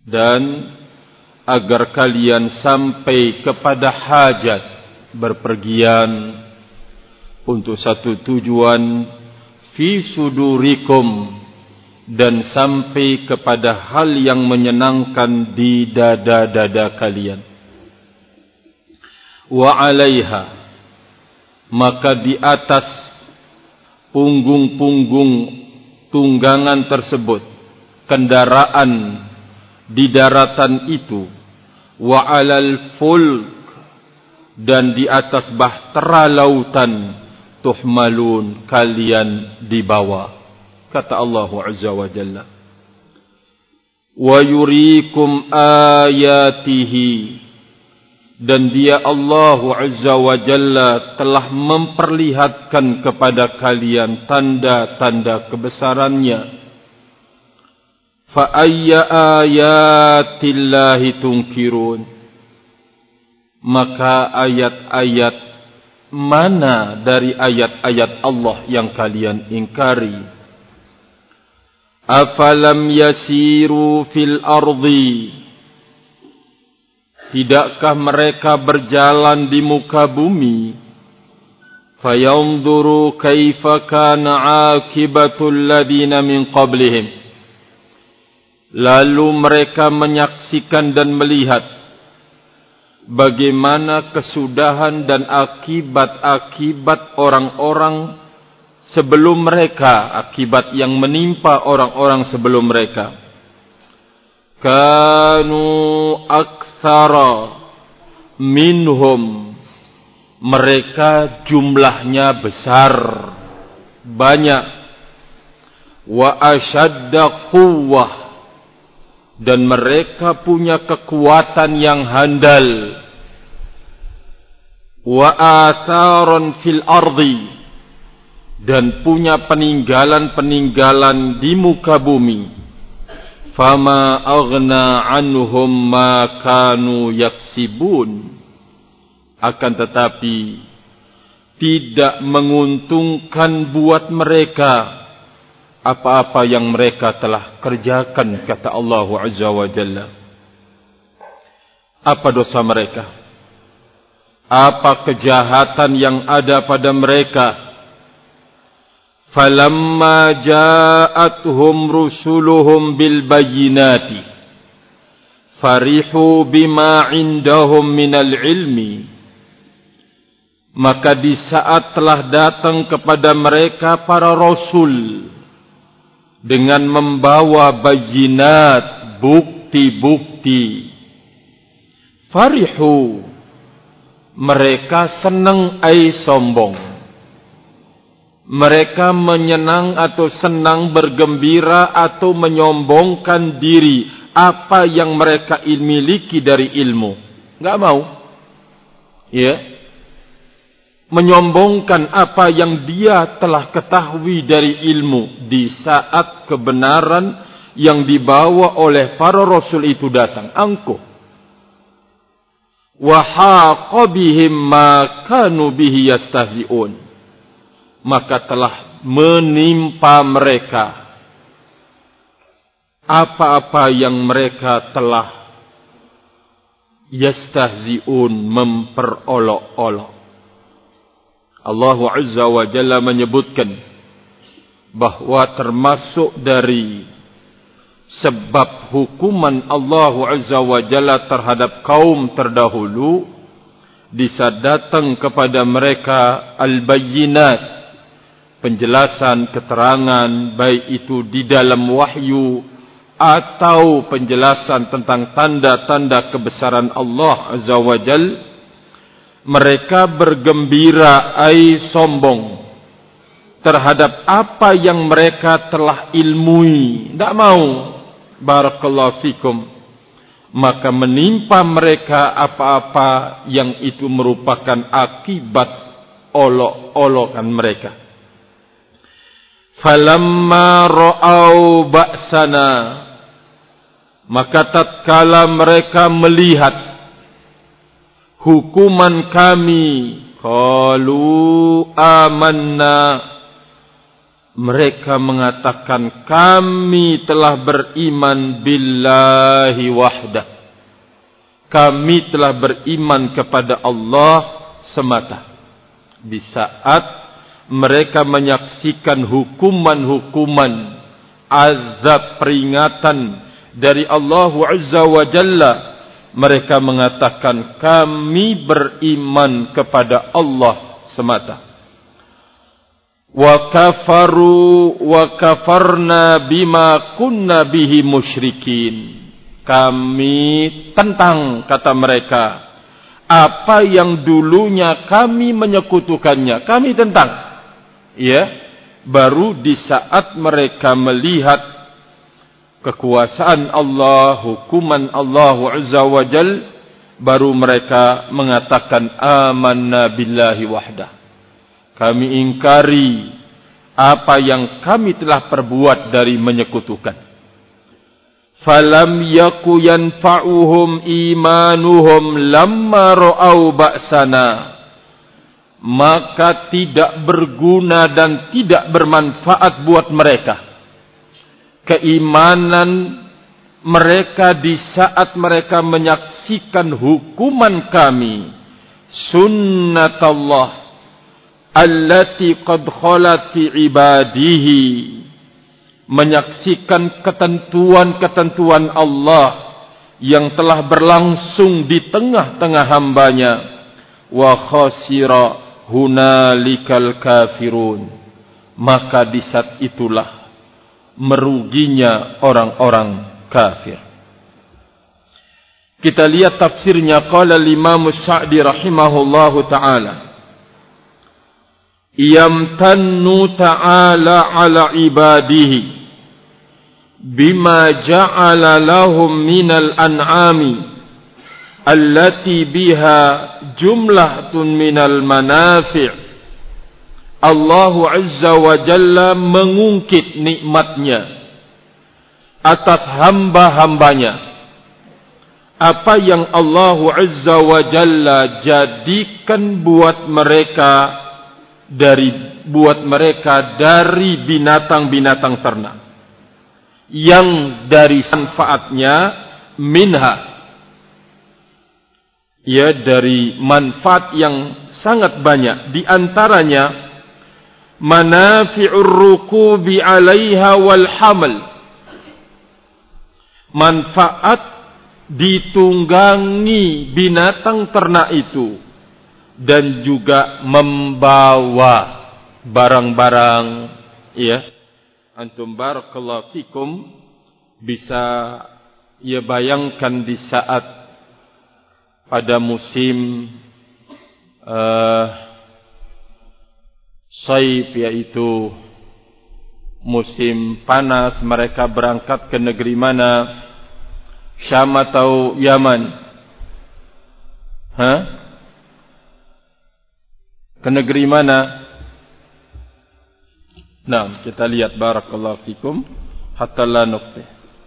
dan agar kalian sampai kepada hajat berpergian untuk satu tujuan fi sudurikum, dan sampai kepada hal yang menyenangkan di dada-dada kalian. Wa alaiha, maka di atas punggung-punggung tunggangan tersebut, kendaraan di daratan itu, wa alal fulk, dan di atas bahtera lautan, tuhmalun, kalian dibawa. Kata Allah Azza wa Jalla, wa yurikum ayatihi, dan dia Allah Azza wa Jalla telah memperlihatkan kepada kalian tanda-tanda kebesarannya. Fa ayya ayatillahi tunkirun, maka ayat-ayat mana dari ayat-ayat Allah yang kalian ingkari? Afalam yasiru fil ardi, tidakkah mereka berjalan di muka bumi? Fayanzuru kaifa kana akibatul ladina min qablihim, lalu mereka menyaksikan dan melihat bagaimana kesudahan dan akibat-akibat orang-orang sebelum mereka, akibat yang menimpa orang-orang sebelum mereka. Kanu aktsara minhum, mereka jumlahnya besar, banyak. Wa ashadda quwwah, dan mereka punya kekuatan yang handal. Wa atharon fil ardi, dan punya peninggalan-peninggalan di muka bumi. Fama aghna anhum ma kanu yaksibun, akan tetapi tidak menguntungkan buat mereka apa-apa yang mereka telah kerjakan, kata Allah Azza wa Jalla. Apa dosa mereka? Apa kejahatan yang ada pada mereka? Falamma ja'atuhum rusuluhum bil bayyinati farihu bima indahum minal ilmi, maka di saat telah datang kepada mereka para rasul dengan membawa bayyinat, bukti-bukti, farihu, mereka senang ai sombong. Mereka menyenang atau senang, bergembira atau menyombongkan diri apa yang mereka miliki dari ilmu. Enggak mau. Ya. Menyombongkan apa yang dia telah ketahui dari ilmu di saat kebenaran yang dibawa oleh para rasul itu datang. Angkuh. Wa haqa bihim ma kanu bihi yastahzi'un, maka telah menimpa mereka apa-apa yang mereka telah yastahzi'un, memperolok-olok. Allah Azza wa Jalla menyebutkan bahwa termasuk dari sebab hukuman Allah Azza wa Jalla terhadap kaum terdahulu, bisa datang kepada mereka al-bayyinat, penjelasan, keterangan, baik itu di dalam wahyu atau penjelasan tentang tanda-tanda kebesaran Allah Azza wa Jalla. Mereka bergembira ai sombong terhadap apa yang mereka telah ilmui. Tidak mau. Barakallahu fikum. Maka menimpa mereka apa-apa yang itu merupakan akibat olok-olokan mereka. Falamma ra'au ba'sana, maka tatkala mereka melihat hukuman kami, qalu amanna, mereka mengatakan kami telah beriman billahi wahdah. Kami telah beriman kepada Allah semata. Di saat mereka menyaksikan hukuman-hukuman, azab, peringatan dari Allah Azza wa Jalla, mereka mengatakan kami beriman kepada Allah semata. Wa kafaru wa kafarna bima kunna bihi musyrikin. Kami tentang, kata mereka, apa yang dulunya kami menyekutukannya, kami tentang. Ya, baru di saat mereka melihat kekuasaan Allah, hukuman Allah Azza wa Jal, baru mereka mengatakan amanna billahi wahdah. Kami ingkari apa yang kami telah perbuat dari menyekutukan. Falam yaku yanfa'uhum imanuhum lamma ra'au ba'sana. Maka tidak berguna dan tidak bermanfaat buat mereka keimanan mereka di saat mereka menyaksikan hukuman kami, sunnatallah allati qad khalat fi ibadihi, menyaksikan ketentuan-ketentuan Allah yang telah berlangsung di tengah-tengah hambanya. Wa khasira hunalikal kafirun, maka di saat itulah meruginya orang-orang kafir. Kita lihat tafsirnya. Qala al-Imam Sa'di rahimahullahu ta'ala, yamtannu ta'ala ala ibadihi bima ja'ala lahum minal an'ami allati biha jumlatun minal manafi'. Allah Azza wa Jalla mengungkit nikmatnya atas hamba-hambanya. Apa yang Allah Azza wa Jalla jadikan buat mereka dari binatang-binatang ternak, yang dari manfaatnya minha, ya, dari manfaat yang sangat banyak, di antaranya manafi'ur rukubi 'alaiha wal hamal, manfaat ditunggangi binatang ternak itu dan juga membawa barang-barang, ya. Antum barakallahu fikum bisa ya bayangkan di saat pada musim Saif, yaitu musim panas, mereka berangkat ke negeri mana? Syam atau Yaman? Ke negeri mana? Nah, kita lihat barakallahu fikum hatta la nuqti.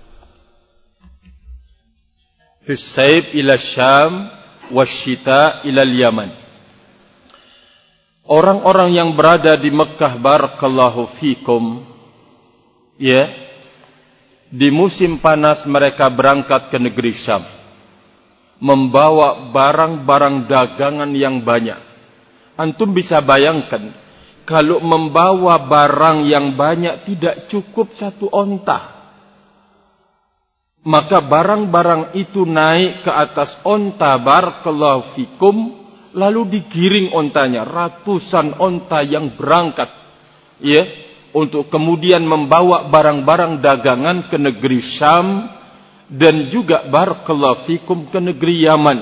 Fi Saif ila Syam wasyita ila Yaman. Orang-orang yang berada di Mekah barakallahu fikum, ya, di musim panas mereka berangkat ke negeri Syam, membawa barang-barang dagangan yang banyak. Antum bisa bayangkan, kalau membawa barang yang banyak tidak cukup satu onta, maka barang-barang itu naik ke atas onta barakallahu fikum, lalu digiring ontanya, ratusan onta yang berangkat, ya, untuk kemudian membawa barang-barang dagangan ke negeri Syam dan juga barakallahu fikum ke negeri Yaman.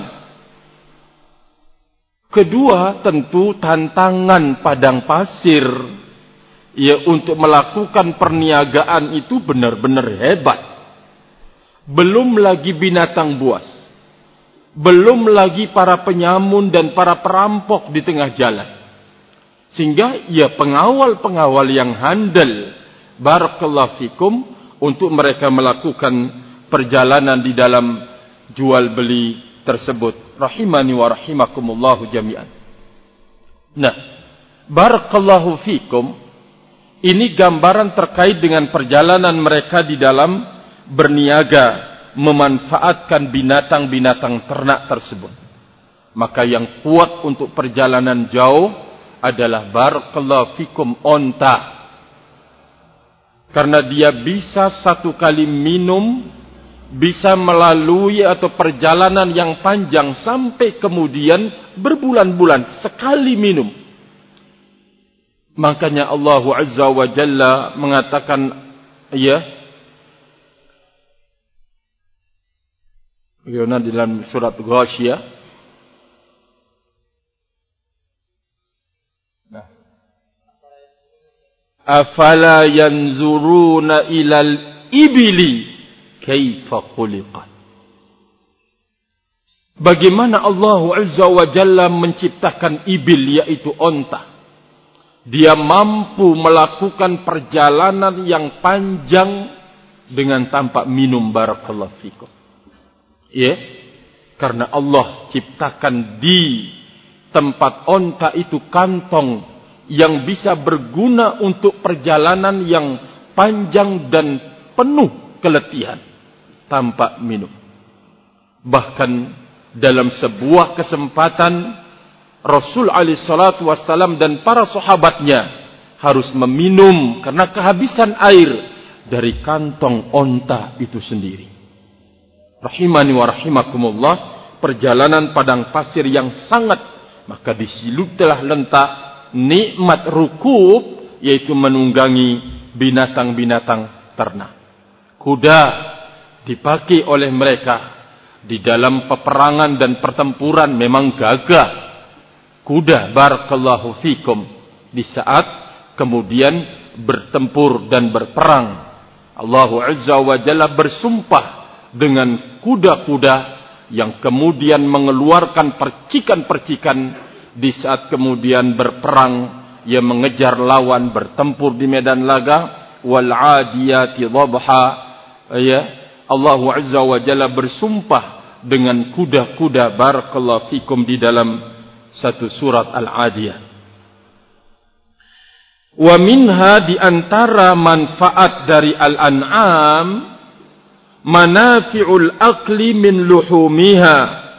Kedua, tentu tantangan padang pasir, ya, untuk melakukan perniagaan itu benar-benar hebat. Belum lagi binatang buas, belum lagi para penyamun dan para perampok di tengah jalan. Sehingga ya pengawal-pengawal yang handal barakallahu fikum untuk mereka melakukan perjalanan di dalam jual beli tersebut. Rahimani wa rahimakumullahu jami'an. Nah, barakallahu fikum, Ini gambaran terkait dengan perjalanan mereka di dalam berniaga, memanfaatkan binatang-binatang ternak tersebut. Maka yang kuat untuk perjalanan jauh adalah barakallahu fikum onta. Karena dia bisa satu kali minum, bisa melalui atau perjalanan yang panjang sampai kemudian berbulan-bulan sekali minum. Makanya Allah Azza wa Jalla mengatakan, ya, bagaimana dalam surat Ghasyiyah, afala yanzuruna ilal ibili kaifa khuliqat. Bagaimana Allah Azza wa Jalla menciptakan ibil, yaitu onta. Dia mampu melakukan perjalanan yang panjang dengan tanpa minum, barakallahu fikum. Ya, karena Allah ciptakan di tempat onta itu kantong yang bisa berguna untuk perjalanan yang panjang dan penuh keletihan tanpa minum. Bahkan dalam sebuah kesempatan Rasul alaihi salatu wassalam dan para sahabatnya harus meminum karena kehabisan air dari kantong onta itu sendiri. Rahimani wa rahimakumullah, perjalanan padang pasir yang sangat, maka disilutlah lentak nikmat rukub, yaitu menunggangi binatang-binatang ternak. Kuda dipakai oleh mereka di dalam peperangan dan pertempuran, memang gagah kuda, barakallahu fikum, di saat kemudian bertempur dan berperang. Allah Azza wa Jalla bersumpah dengan kuda-kuda yang kemudian mengeluarkan percikan-percikan di saat kemudian berperang, ia mengejar lawan, bertempur di medan laga. Wal adiyati dhabha, ya, Allah Azza wa Jalla bersumpah dengan kuda-kuda, barakallahu fikum, di dalam satu surat Al-Adiyah. Wa minha, di antara manfaat dari Al-An'am, manafi'ul akli min luhumiha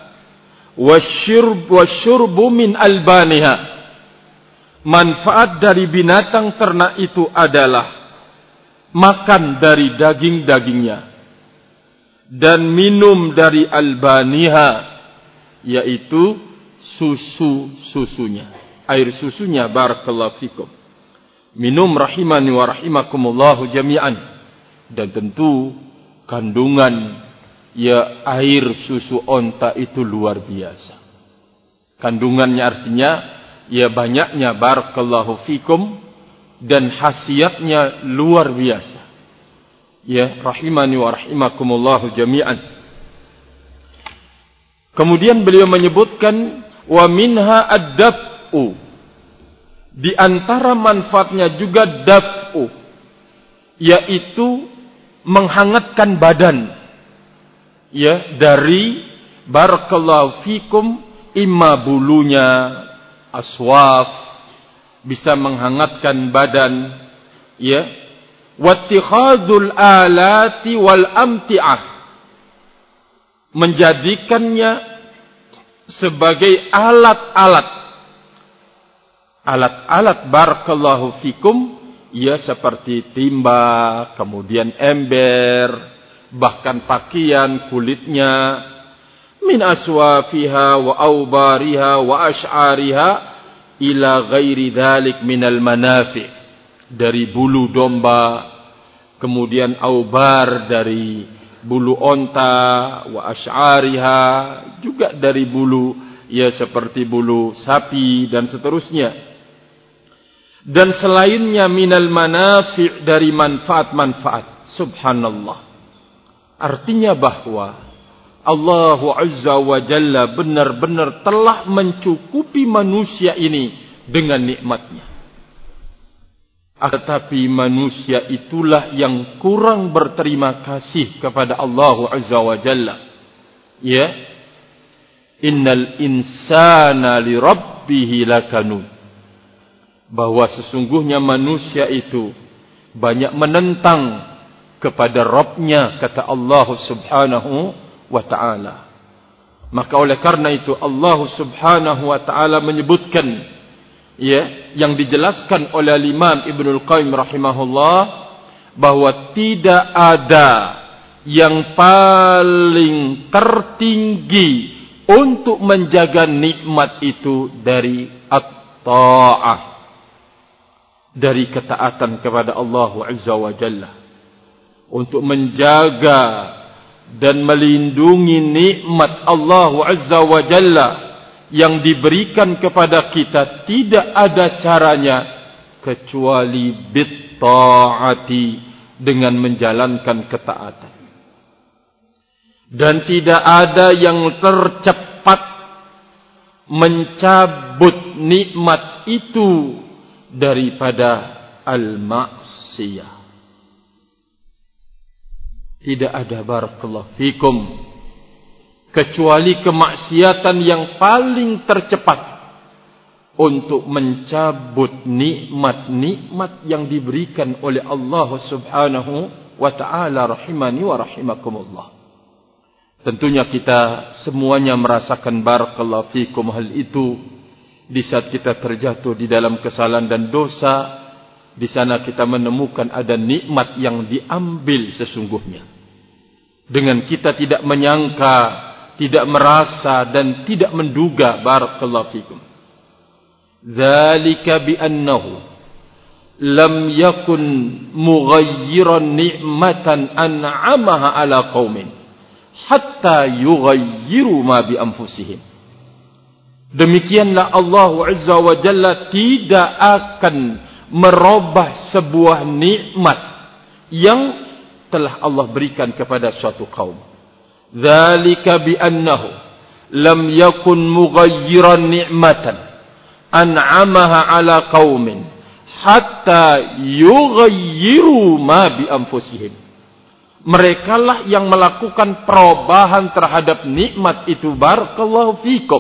wasyurbu min albaniha. Manfaat dari binatang ternak itu adalah makan dari daging-dagingnya dan minum dari albaniha, yaitu susunya, air susunya, barakallahu fikum. Minum, rahimani wa rahimakumullahu jami'an. Dan tentu kandungan, ya, air susu onta itu luar biasa. Kandungannya artinya, ya, banyaknya, barakallahu fikum, dan khasiatnya luar biasa. Ya, rahimani wa rahimakumullahu jami'an. Kemudian beliau menyebutkan, wa minha ad-daf'u, di antara manfaatnya juga daf'u, yaitu menghangatkan badan, ya, dari, barakallahu fikum, imma bulunya, aswaf, bisa menghangatkan badan, ya, wattikhadul alati wal amti'ah, menjadikannya sebagai alat-alat, barakallahu fikum, ya, seperti timba, kemudian ember, bahkan pakaian kulitnya, min aswafiha wa aubariha wa ash'ariha ila ghairi dhalik minal manafi', dari bulu domba, kemudian aubar dari bulu onta, wa ash'ariha, juga dari bulu, ya, seperti bulu sapi dan seterusnya, dan selainnya minal manafi', dari manfaat-manfaat. Subhanallah, artinya bahwa Allah Azza wa Jalla benar-benar telah mencukupi manusia ini dengan nikmatnya. Tetapi manusia itulah yang kurang berterima kasih kepada Allah Azza wa Jalla. Ya, innal insana li rabbih lakanud. bahwa sesungguhnya manusia itu banyak menentang kepada Rabbnya, kata Allah Subhanahu wa ta'ala. Maka oleh karena itu Allah Subhanahu wa ta'ala menyebutkan, ya, yang dijelaskan oleh Imam Ibnul Qayyim rahimahullah, bahwa tidak ada yang paling tertinggi untuk menjaga nikmat itu dari at-ta'ah, dari ketaatan kepada Allah Azza wa Jalla. Untuk menjaga dan melindungi nikmat Allah Azza wa Jalla yang diberikan kepada kita, tidak ada caranya kecuali bit-ta'ati, dengan menjalankan ketaatan. Dan tidak ada yang tercepat mencabut nikmat itu daripada al-ma'siyah. Tidak ada, barakallahu fikum, kecuali kemaksiatan yang paling tercepat untuk mencabut nikmat-nikmat yang diberikan oleh Allah Subhanahu wa ta'ala, rahimani wa rahimakumullah. Tentunya kita semuanya merasakan, barakallahu fikum, hal itu di saat kita terjatuh di dalam kesalahan dan dosa. Di sana kita menemukan ada nikmat yang diambil sesungguhnya, dengan kita tidak menyangka, tidak merasa dan tidak menduga, barakallahu fikum. Dzalika bi annahu lam yakun mughayyiran ni'matan an'amaha ala qaumin hatta yughayyiru ma bi anfusihim. Demikianlah Allah Azza wa Jalla tidak akan merubah sebuah nikmat yang telah Allah berikan kepada suatu kaum. Dzalika bi annahu lam yakun mughayyiran ni'matan an'amaha ala qaumin hatta yughayyiru ma bi anfusihim. Merekalah yang melakukan perubahan terhadap nikmat itu, barakallahu fikum.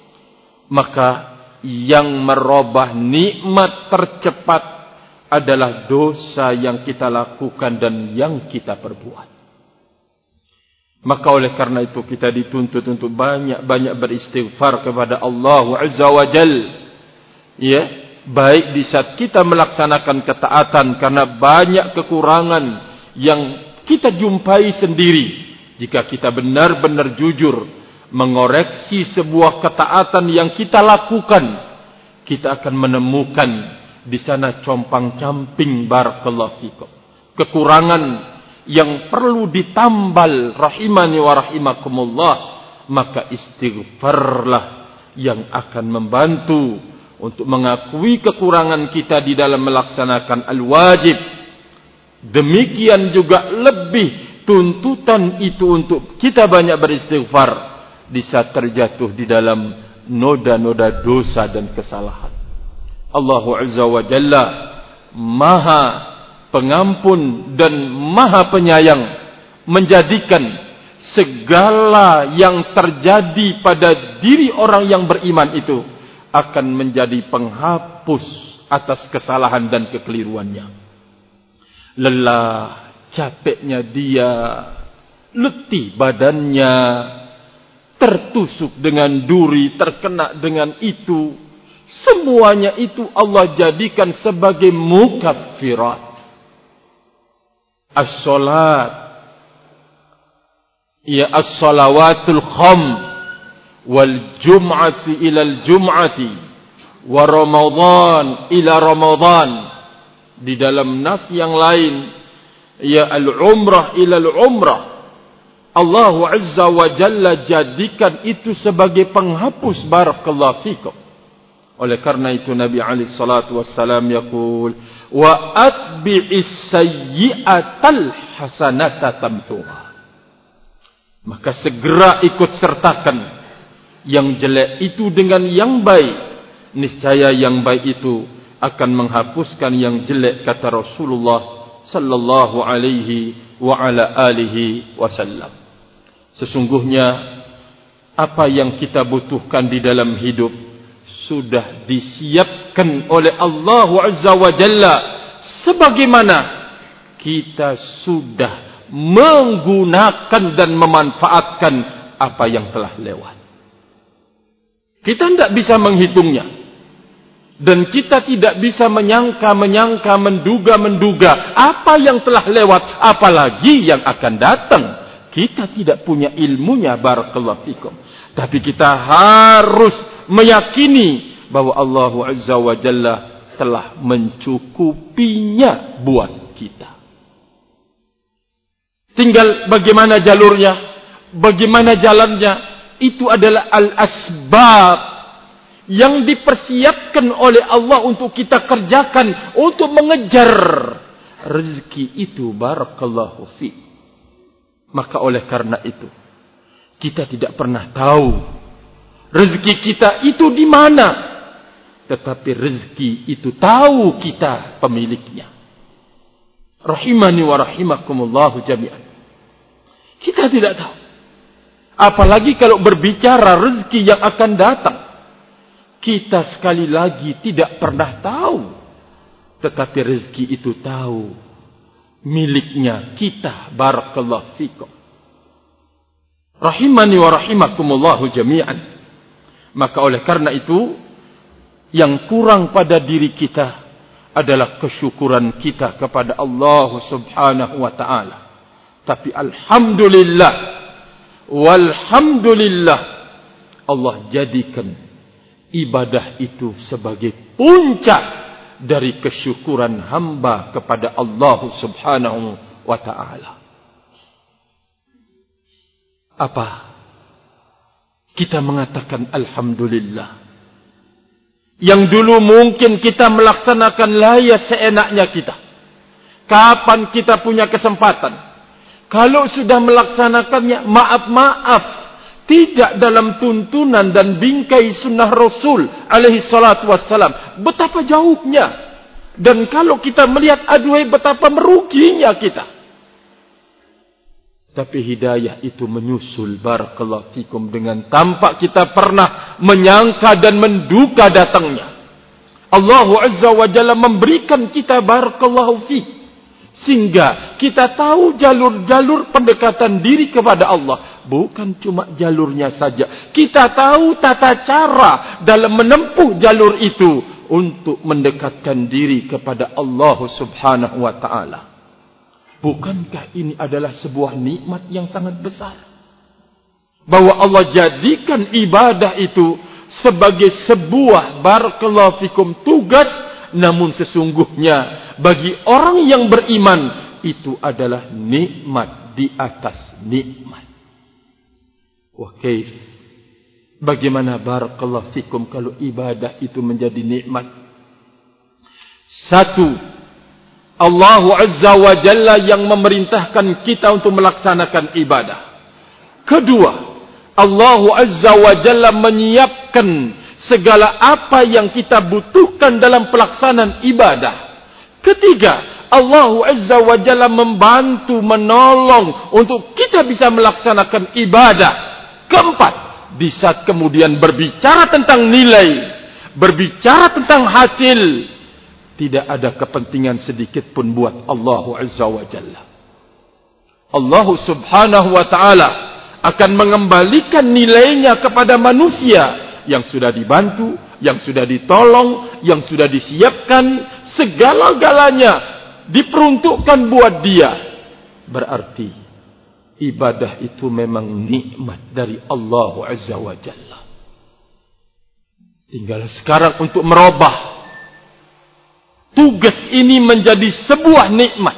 Maka yang merubah nikmat tercepat adalah dosa yang kita lakukan dan yang kita perbuat. Maka oleh karena itu kita dituntut untuk banyak-banyak beristighfar kepada Allah Azza wa Jal. Ya, baik di saat kita melaksanakan ketaatan, karena banyak kekurangan yang kita jumpai sendiri. Jika kita benar-benar jujur mengoreksi sebuah ketaatan yang kita lakukan, kita akan menemukan di sana compang-camping, barakallahu fikum, kekurangan yang perlu ditambal, rahimani wa rahimakumullah. Maka istighfarlah yang akan membantu untuk mengakui kekurangan kita di dalam melaksanakan al-wajib. Demikian juga lebih tuntutan itu untuk kita banyak beristighfar di saat terjatuh di dalam noda-noda dosa dan kesalahan. Allah Azza wa Jalla Maha Pengampun dan Maha Penyayang, menjadikan segala yang terjadi pada diri orang yang beriman itu akan menjadi penghapus atas kesalahan dan kekeliruannya. Lelah, capeknya dia, letih badannya, tertusuk dengan duri, terkena dengan itu, semuanya itu Allah jadikan sebagai mukaffirat. As-salat, ya as-salawatul kham, wal jum'ati ilal jum'ati, wa ramadhan ila ramadhan. Di dalam nas yang lain, ya al-umrah ilal umrah. Allah Azza wa Jalla jadikan itu sebagai penghapus, barakallahu fikum. Oleh karena itu Nabi alaihi salatu wassalam yaqul, wa atbi'is sayyi'atal hasanata tamtuha. Maka segera ikut sertakan yang jelek itu dengan yang baik, niscaya yang baik itu akan menghapuskan yang jelek, kata Rasulullah sallallahu alaihi wa ala alihi wasallam. Sesungguhnya apa yang kita butuhkan di dalam hidup sudah disiapkan oleh Allah Azza wa Jalla, sebagaimana kita sudah menggunakan dan memanfaatkan apa yang telah lewat. Kita tidak bisa menghitungnya, dan kita tidak bisa menyangka, menduga apa yang telah lewat, apalagi yang akan datang. Kita tidak punya ilmunya, barakallahu fikum. Tapi kita harus meyakini bahwa Allah Azza wa Jalla telah mencukupinya buat kita. Tinggal bagaimana jalurnya, bagaimana jalannya, itu adalah al-asbab yang dipersiapkan oleh Allah untuk kita kerjakan, untuk mengejar rezeki itu, barakallahu fi. Maka oleh karena itu, kita tidak pernah tahu rezeki kita itu di mana, tetapi rezeki itu tahu kita pemiliknya. Rahimani wa rahimakumullahu jami'an. Kita tidak tahu. Apalagi kalau berbicara rezeki yang akan datang, kita sekali lagi tidak pernah tahu. Tetapi rezeki itu tahu miliknya kita, barakallahu fikum. Rahimani wa rahimakumullahu jami'an. Maka oleh karena itu, yang kurang pada diri kita adalah kesyukuran kita kepada Allah Subhanahu wa ta'ala. Tapi alhamdulillah, walhamdulillah, Allah jadikan ibadah itu sebagai puncak dari kesyukuran hamba kepada Allah Subhanahu wa ta'ala. Apa? Kita mengatakan alhamdulillah. Yang dulu mungkin kita melaksanakan layas seenaknya kita. Kapan kita punya kesempatan? Kalau sudah melaksanakannya, maaf, tidak dalam tuntunan dan bingkai sunnah Rasul alaihi salatu wassalam. Betapa jauhnya. Dan kalau kita melihat, aduhai betapa meruginya kita. Tapi hidayah itu menyusul, barakallahu fikum, dengan tanpa kita pernah menyangka dan menduga datangnya. Allah Azza wa Jalla memberikan kita, barakallahu fikum, sehingga kita tahu jalur-jalur pendekatan diri kepada Allah. Bukan cuma jalurnya saja, kita tahu tata cara dalam menempuh jalur itu untuk mendekatkan diri kepada Allah Subhanahu wa ta'ala. Bukankah ini adalah sebuah nikmat yang sangat besar? Bahwa Allah jadikan ibadah itu sebagai sebuah, barakallahu fikum, tugas. Namun sesungguhnya bagi orang yang beriman, itu adalah nikmat di atas nikmat. Wah, kaif? Bagaimana, barakallahu fikum, kalau ibadah itu menjadi nikmat? Satu, Allah Azza wa Jalla yang memerintahkan kita untuk melaksanakan ibadah. Kedua, Allah Azza wa Jalla menyiapkan segala apa yang kita butuhkan dalam pelaksanaan ibadah. Ketiga, Allah Azza wa Jalla membantu, menolong untuk kita bisa melaksanakan ibadah. Keempat, di saat kemudian berbicara tentang nilai, berbicara tentang hasil, tidak ada kepentingan sedikit pun buat Allah Azza wa Jalla. Allah Subhanahu wa ta'ala akan mengembalikan nilainya kepada manusia yang sudah dibantu, yang sudah ditolong, yang sudah disiapkan, segala-galanya diperuntukkan buat dia. Berarti ibadah itu memang nikmat dari Allah Azza wa Jalla. Tinggal sekarang untuk merubah tugas ini menjadi sebuah nikmat.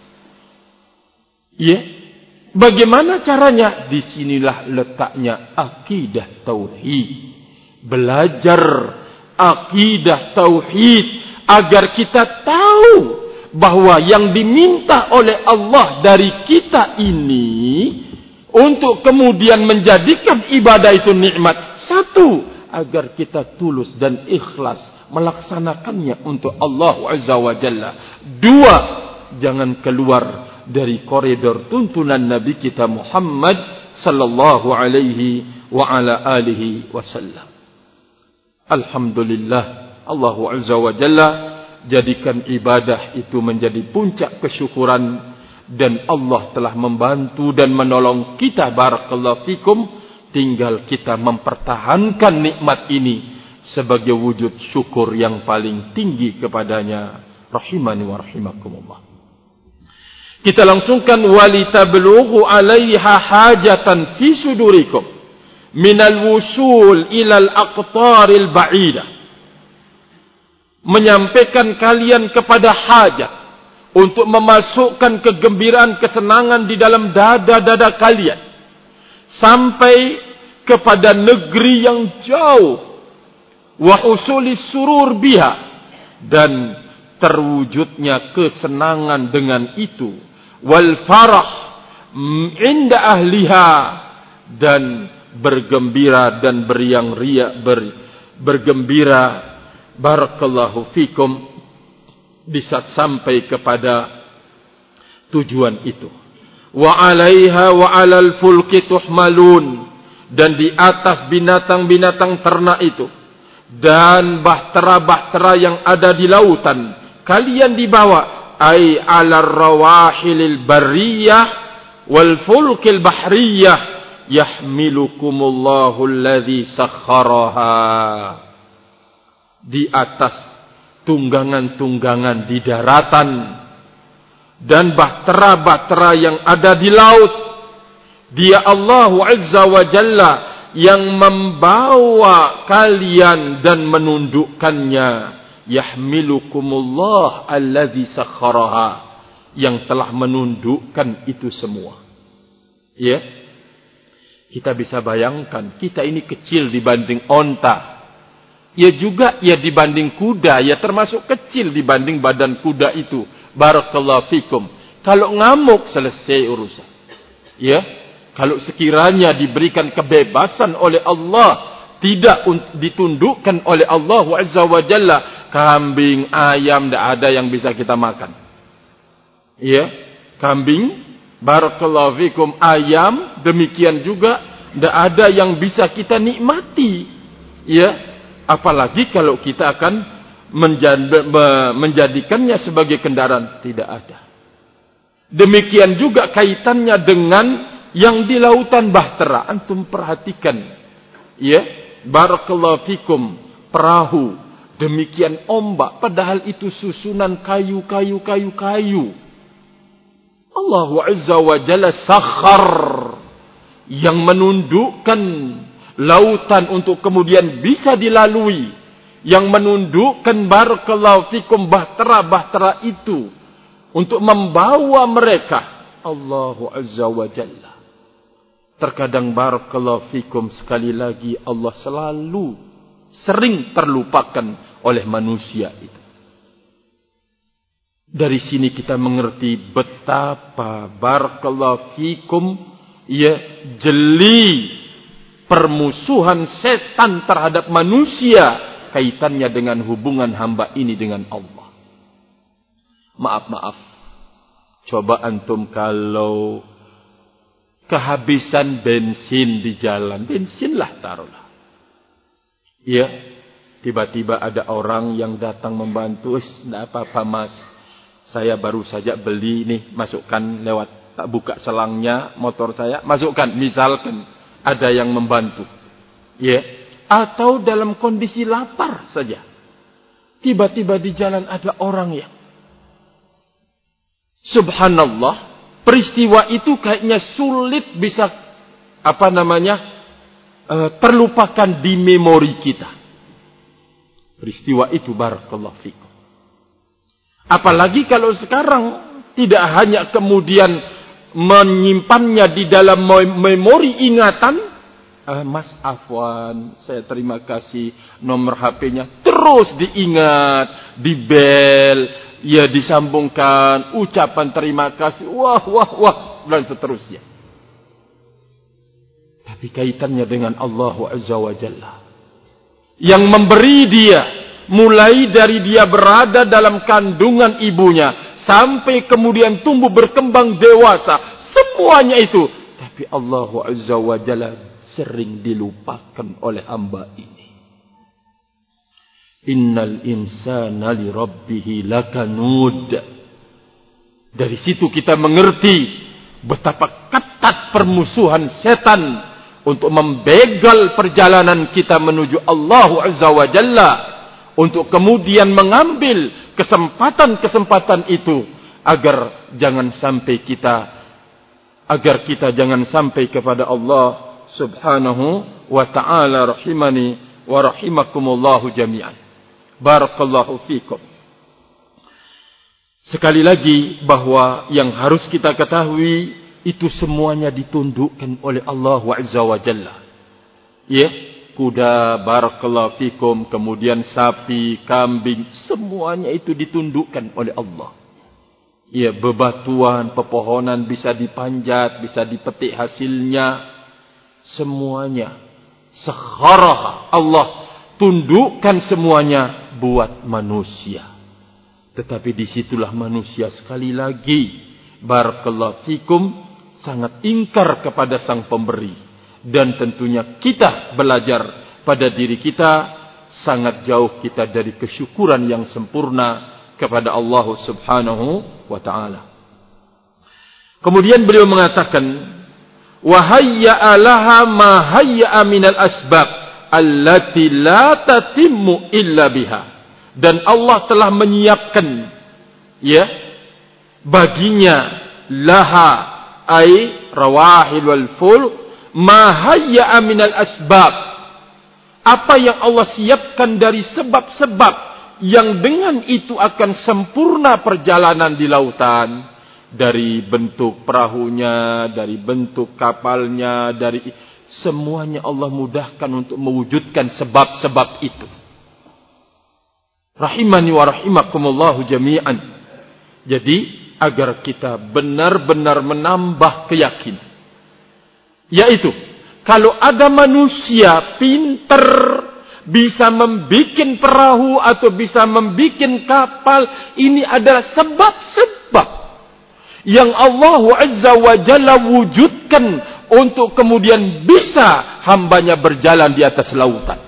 Ya, bagaimana caranya? Disinilah letaknya akidah tauhid. Belajar akidah tauhid agar kita tahu bahwa yang diminta oleh Allah dari kita ini untuk kemudian menjadikan ibadah itu nikmat. Satu, agar kita tulus dan ikhlas melaksanakannya untuk Allah Azza wa Jalla. Dua, jangan keluar dari koridor tuntunan Nabi kita Muhammad sallallahu alaihi wa ala alihi wasallam. Alhamdulillah, Allah Azza wa Jalla jadikan ibadah itu menjadi puncak kesyukuran, dan Allah telah membantu dan menolong kita, barakallahu fikum. Tinggal kita mempertahankan nikmat ini sebagai wujud syukur yang paling tinggi kepadanya. Rahimani wa rahimakumullah. Kita langsungkan, walitabluhu 'alaiha hajatan fi sudurikum minal wusul ilal aqtaril ba'idah. Menyampaikan kalian kepada hajat untuk memasukkan kegembiraan, kesenangan di dalam dada-dada kalian sampai kepada negeri yang jauh, wa husulis surur biha, dan terwujudnya kesenangan dengan itu, wal farah inda ahliha, dan bergembira dan beriang ria, bergembira, barakallahu fikum, di saat sampai kepada tujuan itu. Wa 'alaiha wa 'alal fulki tuhmalun, dan di atas binatang-binatang ternak itu dan bahtera-bahtera yang ada di lautan kalian dibawa, ai 'alar rawahilil barriyah wal fulkil bahriyah yahmilukumullahu alladzi sakhkharaha. Di atas tunggangan-tunggangan di daratan dan bahtera-bahtera yang ada di laut, Dia Allah Azza wa Jalla yang membawa kalian dan menundukkannya. Yahmilukumullah alladzi sakhkharaha, yang telah menundukkan itu semua. Ya, kita bisa bayangkan, kita ini kecil dibanding onta. Ya juga ya dibanding kuda, ya termasuk kecil dibanding badan kuda itu. Barakallahu fikum. Kalau ngamuk selesai urusan. Ya, kalau sekiranya diberikan kebebasan oleh Allah, tidak ditundukkan oleh Allah Azza wa Jalla, kambing, ayam, tidak ada yang bisa kita makan. Ya, kambing, barakallahu fikum, ayam, demikian juga tidak ada yang bisa kita nikmati. Ya, apalagi kalau kita akan menjadikannya sebagai kendaraan, tidak ada. Demikian juga kaitannya dengan yang di lautan bahtera. Antum perhatikan, ya, barakallahu fikum, perahu, demikian ombak, padahal itu susunan kayu. Allah Azza wa Jalla sakhar, yang menundukkan lautan untuk kemudian bisa dilalui, yang menundukkan barakallahu fikum bahtera-bahtera itu untuk membawa mereka. Allahu Azza wa Jalla. Terkadang barakallahu fikum, sekali lagi, Allah selalu sering terlupakan oleh manusia itu. Dari sini kita mengerti betapa barakallahu fikum, ya, jeli permusuhan setan terhadap manusia, kaitannya dengan hubungan hamba ini dengan Allah. Maaf, coba antum kalau kehabisan bensin di jalan, bensinlah taruhlah, ya, tiba-tiba ada orang yang datang membantu, tidak apa-apa mas, saya baru saja beli nih, masukkan lewat, tak buka selangnya motor saya, masukkan, misalkan ada yang membantu, ya, atau dalam kondisi lapar saja, tiba-tiba di jalan ada orang yang, subhanallah, peristiwa itu kayaknya sulit bisa terlupakan di memori kita. Peristiwa itu barakallahu fikum. Apalagi kalau sekarang tidak hanya kemudian menyimpannya di dalam memori ingatan, Mas Afwan, saya terima kasih, nomor HP-nya terus diingat, dibel, ya, disambungkan ucapan terima kasih, wah, dan seterusnya. Tapi kaitannya dengan Allah Azza wa Jalla, yang memberi dia, mulai dari dia berada dalam kandungan ibunya, sampai kemudian tumbuh berkembang dewasa, semuanya itu. Tapi Allah Azza wa Jalla sering dilupakan oleh hamba ini. Innal insana li rabbih lakanud. Dari situ kita mengerti betapa ketat permusuhan setan untuk membegal perjalanan kita menuju Allah Azza wa Jalla, untuk kemudian mengambil kesempatan-kesempatan itu agar kita jangan sampai kepada Allah Subhanahu wa ta'ala. Rahimani wa rahimakumullahu jami'an. Barakallahu fikum. Sekali lagi bahwa yang harus kita ketahui itu semuanya ditundukkan oleh Allah Azza wa Jalla. Ya, kuda, barakallahu fikum, kemudian sapi, kambing, semuanya itu ditundukkan oleh Allah. Ya, bebatuan, pepohonan bisa dipanjat, bisa dipetik hasilnya, semuanya sakharaha, Allah tundukkan semuanya buat manusia. Tetapi disitulah manusia sekali lagi, barakallahu fikum, sangat ingkar kepada sang pemberi. Dan tentunya kita belajar pada diri kita, sangat jauh kita dari kesyukuran yang sempurna kepada Allah Subhanahu wa ta'ala. Kemudian beliau mengatakan, wa hayya'a laha ma hayya'a minal asbab allati la tatimmu illa biha. Dan Allah telah menyiapkan, ya, baginya laha ay rawahil wal ful ma hayya'a minal asbab, apa yang Allah siapkan dari sebab-sebab yang dengan itu akan sempurna perjalanan di lautan, dari bentuk perahunya, dari bentuk kapalnya, dari semuanya Allah mudahkan untuk mewujudkan sebab-sebab itu. Rahimani wa rahimakumullahu jami'an. Jadi agar kita benar-benar menambah keyakinan, yaitu kalau ada manusia pinter bisa membikin perahu atau bisa membikin kapal, ini adalah sebab-sebab yang Allah Azza wa Jalla wujudkan untuk kemudian bisa hambanya berjalan di atas lautan.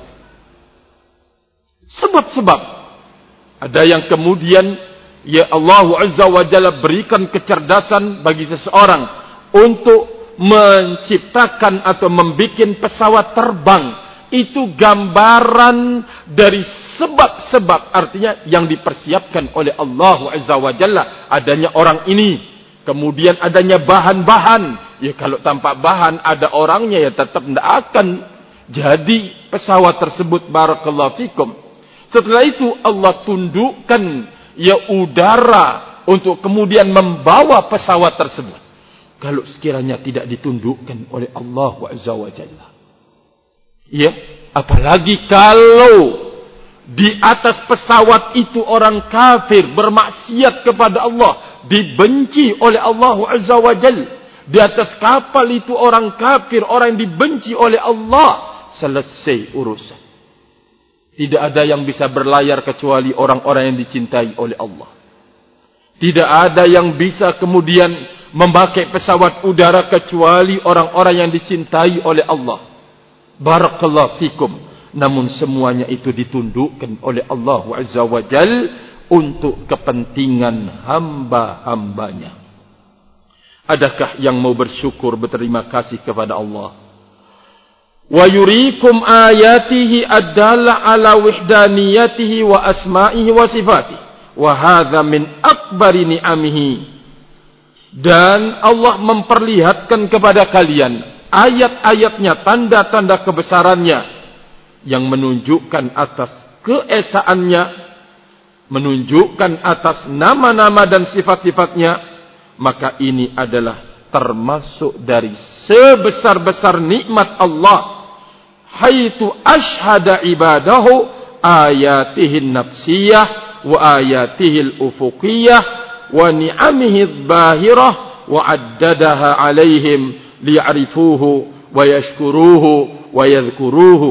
Sebab-sebab. Ada yang kemudian ya Allah Azza wa Jalla berikan kecerdasan bagi seseorang untuk menciptakan atau membuat pesawat terbang. Itu gambaran dari sebab-sebab, artinya yang dipersiapkan oleh Allah Azza wa Jalla. Adanya orang ini, kemudian adanya bahan-bahan. Ya kalau tanpa bahan ada orangnya, ya tetap tidak akan jadi pesawat tersebut. Barakallahu fikum. Setelah itu Allah tundukkan ya udara untuk kemudian membawa pesawat tersebut. Kalau sekiranya tidak ditundukkan oleh Allah Azza wa Jalla, ya, apalagi kalau di atas pesawat itu orang kafir bermaksiat kepada Allah, dibenci oleh Allah Azza wa Jalla. Di atas kapal itu orang kafir, orang yang dibenci oleh Allah, selesai urusan. Tidak ada yang bisa berlayar kecuali orang-orang yang dicintai oleh Allah. Tidak ada yang bisa kemudian memakai pesawat udara kecuali orang-orang yang dicintai oleh Allah. Barakallahu fikum. Namun semuanya itu ditundukkan oleh Allah Azza wa Jal untuk kepentingan hamba-hambanya. Adakah yang mau bersyukur, berterima kasih kepada Allah? Wa yurikum ayatihi ad-dalla ala wahdaniyatihi wa asma'ihi wa sifatihi wa hadza min akbari ni'amihi. Dan Allah memperlihatkan kepada kalian ayat-ayatnya, tanda-tanda kebesarannya yang menunjukkan atas keesaannya, menunjukkan atas nama-nama dan sifat-sifatnya. Maka ini adalah termasuk dari sebesar-besar nikmat Allah, haitu ashhada ibadahu ayatihin nafsiyah wa ayatihil ufuqiyah wa ni'amihi dzahirah wa addadaha alaihim liya'rifuhu wa yashkuruhu wa yadhkuruhu.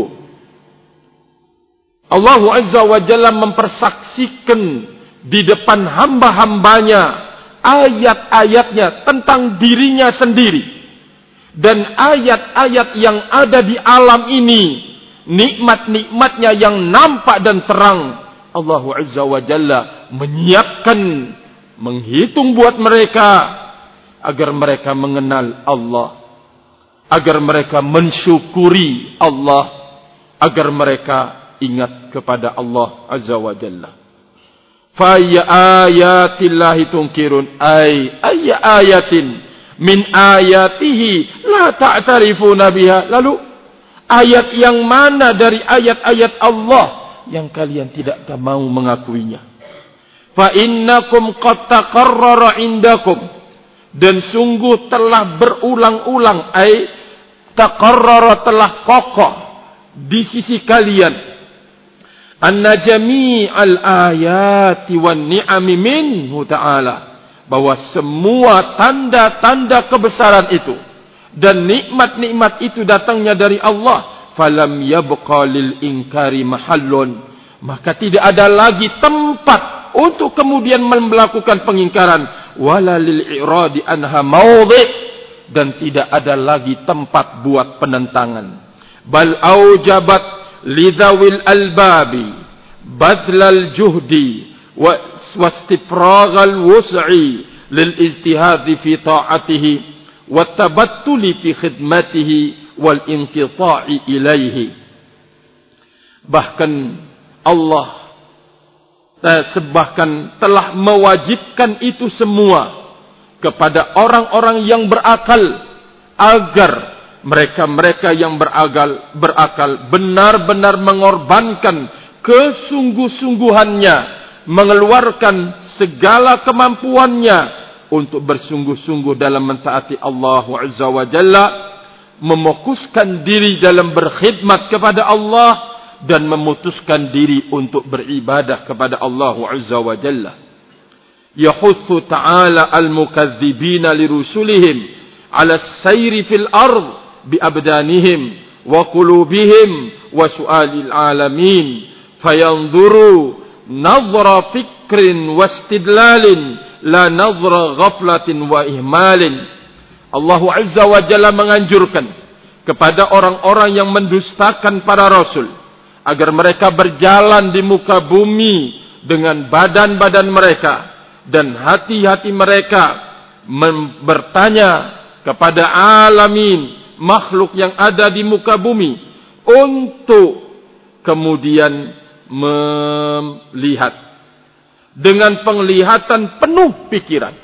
Allah Azza wa Jalla mempersaksikan di depan hamba-hambanya ayat-ayatnya tentang dirinya sendiri dan ayat-ayat yang ada di alam ini nikmat-nikmatnya yang nampak dan terang, Allah Azza wa Jalla menyiapkan, menghitung buat mereka agar mereka mengenal Allah, agar mereka mensyukuri Allah, agar mereka ingat kepada Allah Azza wa Jalla. Fa ayya ayatillahi tunkirun, ay ayya ayatin min ayatihi la ta'tarifuna biha. Lalu ayat yang mana dari ayat-ayat Allah yang kalian tidak mau mengakuinya? Fa innakum qad taqarrara indakum, dan sungguh telah berulang-ulang, ay taqarrara, telah kokoh di sisi kalian, anna jami'al ayati wan ni'ami minhu ta'ala, bahwa semua tanda-tanda kebesaran itu dan nikmat-nikmat itu datangnya dari Allah. Falam yabqa lil inkari mahallun, maka tidak ada lagi tempat untuk kemudian melakukan pengingkaran. Wala lil i'radi anha mawdi', dan tidak ada lagi tempat buat penentangan. Bal aujabat lidawil albabi badlal juhdi wastifragal wus'i lil ijtihadi fi ta'atihi wattabattuli fi khidmatihi wal inqita'i ilaihi. Bahkan Allah telah mewajibkan itu semua kepada orang-orang yang berakal, agar mereka-mereka yang berakal benar-benar mengorbankan kesungguh-sungguhannya, mengeluarkan segala kemampuannya untuk bersungguh-sungguh dalam mentaati Allah Azza wa Jalla, memokuskan diri dalam berkhidmat kepada Allah, dan memutuskan diri untuk beribadah kepada Allah Azza wa Jalla. Yahuthu ta'ala al-mukadzibina lirusulihim ala as-sayri fil ard biabdanihim wa qulubihim wa su'alil alamin fayanzuru nadhra fikrin wastidlalin la nadhra ghaflatin wa ihmalin. Allah Azza wa Jalla menganjurkan kepada orang-orang yang mendustakan para rasul agar mereka berjalan di muka bumi dengan badan-badan mereka dan hati-hati mereka, bertanya kepada alamin, makhluk yang ada di muka bumi, untuk kemudian melihat dengan penglihatan penuh pikiran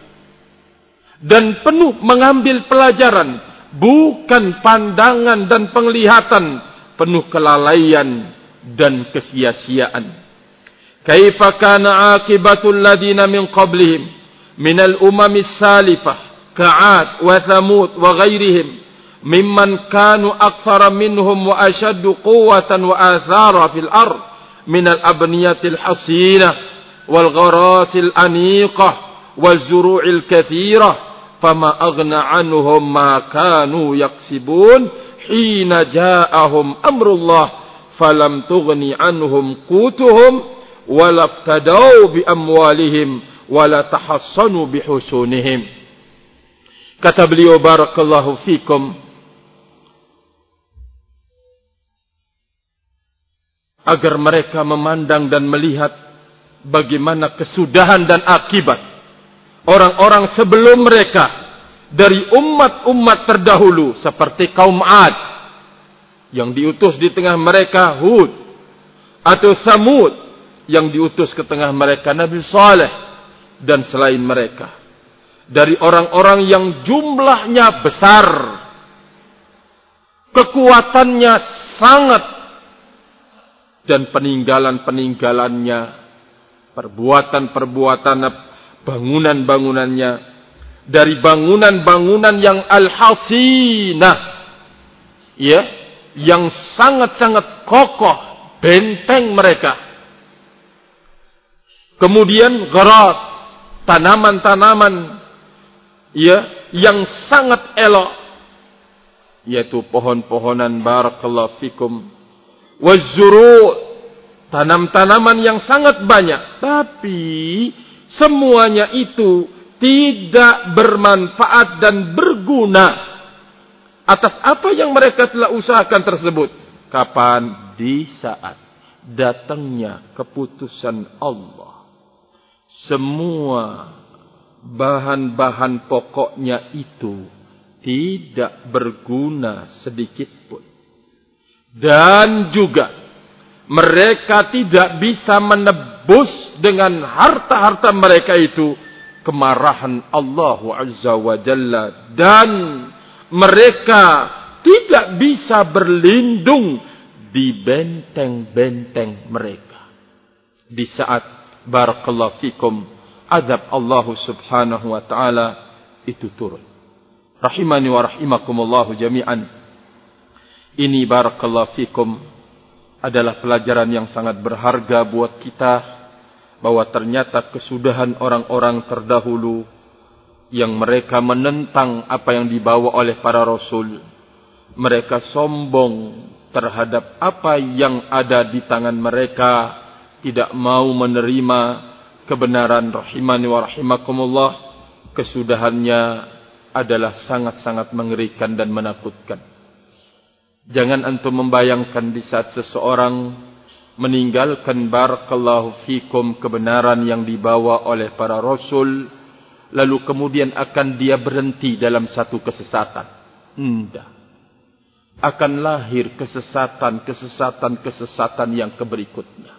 dan penuh mengambil pelajaran, bukan pandangan dan penglihatan penuh kelalaian dan kesia-siaan. Kaifa kana aqibatul ladina min qablihim minal umamis salifah ka'ad wa thamud wa ghairihim mimman kanu akthara minhum wa ashaddu quwwatan wa athara fil ard minal abniyatil hasinah wal gharasil aniqah wal zuru'il kathirah fama aghna anhum ma kanu yaksibun hina ja'ahum amrullah falam tughni anhum qutuhum wala ftadau bi amwalihim wala tahassanu bi husunihim. Kata beliau, barakallahu fikum, agar mereka memandang dan melihat bagaimana kesudahan dan akibat orang-orang sebelum mereka dari umat-umat terdahulu, seperti kaum Ad yang diutus di tengah mereka Hud, atau Samud yang diutus ke tengah mereka Nabi Saleh, dan selain mereka dari orang-orang yang jumlahnya besar, kekuatannya sangat, dan peninggalan-peninggalannya, perbuatan-perbuatan, bangunan-bangunannya, dari bangunan-bangunan yang al-hasinah, ya, yang sangat-sangat kokoh benteng mereka. Kemudian gharas, tanaman-tanaman, ya, yang sangat elok, yaitu pohon-pohonan, barakallahu fikum, wazuru', tanam-tanaman yang sangat banyak, tapi semuanya itu tidak bermanfaat dan berguna atas apa yang mereka telah usahakan tersebut. Kapan? di saat datangnya keputusan Allah, semua bahan-bahan pokoknya itu tidak berguna sedikit pun. Dan juga mereka tidak bisa menebus dengan harta-harta mereka itu kemarahan Allah Azza wa Jalla. Dan mereka tidak bisa berlindung di benteng-benteng mereka. Di saat barakallahu fikum azab Allah Subhanahu wa taala itu turun. Rahimani wa rahimakumullah jami'an. Ini barakallahu fikum adalah pelajaran yang sangat berharga buat kita, bahwa ternyata kesudahan orang-orang terdahulu yang mereka menentang apa yang dibawa oleh para rasul, mereka sombong terhadap apa yang ada di tangan mereka, tidak mau menerima kebenaran. Rahimani wa rahimakumullah, kesudahannya adalah sangat-sangat mengerikan dan menakutkan. Jangan antum membayangkan di saat seseorang meninggalkan barakallahu fikum kebenaran yang dibawa oleh para rasul, lalu kemudian akan dia berhenti dalam satu kesesatan. Tidak. Akan lahir kesesatan yang keberikutnya.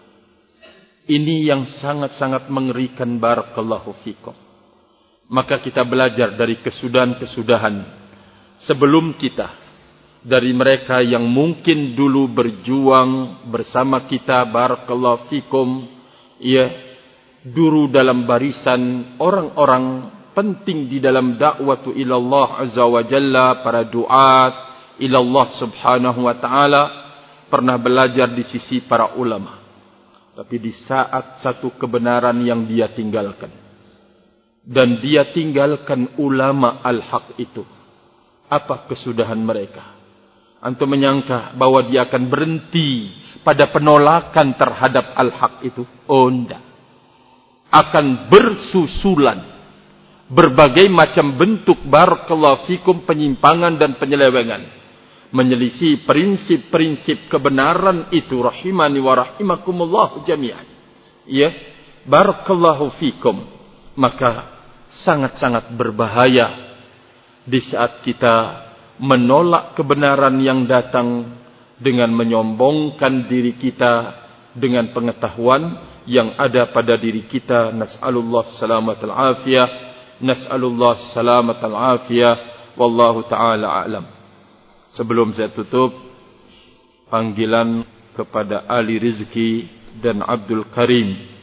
Ini yang sangat-sangat mengerikan barakallahu fikum. Maka kita belajar dari kesudahan-kesudahan sebelum kita, dari mereka yang mungkin dulu berjuang bersama kita barakallahu fikum, ya, dulu dalam barisan orang-orang penting di dalam dakwah ilallah azza wa jalla, para duat ilallah subhanahu wa ta'ala, pernah belajar di sisi para ulama. Tapi di saat satu kebenaran yang dia tinggalkan, dan dia tinggalkan ulama al-haq itu, apa kesudahan mereka? Antum menyangka bahwa dia akan berhenti pada penolakan terhadap al-haq itu? Oh, tidak. Akan bersusulan berbagai macam bentuk barakallahu fikum penyimpangan dan penyelewengan, menyelisih prinsip-prinsip kebenaran itu. Rahimani wa rahimakumullah jami'an. Ya, barakallahu fikum. Maka sangat-sangat berbahaya di saat kita menolak kebenaran yang datang dengan menyombongkan diri kita dengan pengetahuan yang ada pada diri kita. Nas'alullah salamatal afiyah, nas'alullah salamatal afiyah, wallahu ta'ala a'lam. Sebelum saya tutup, panggilan kepada Ali Rizki dan Abdul Karim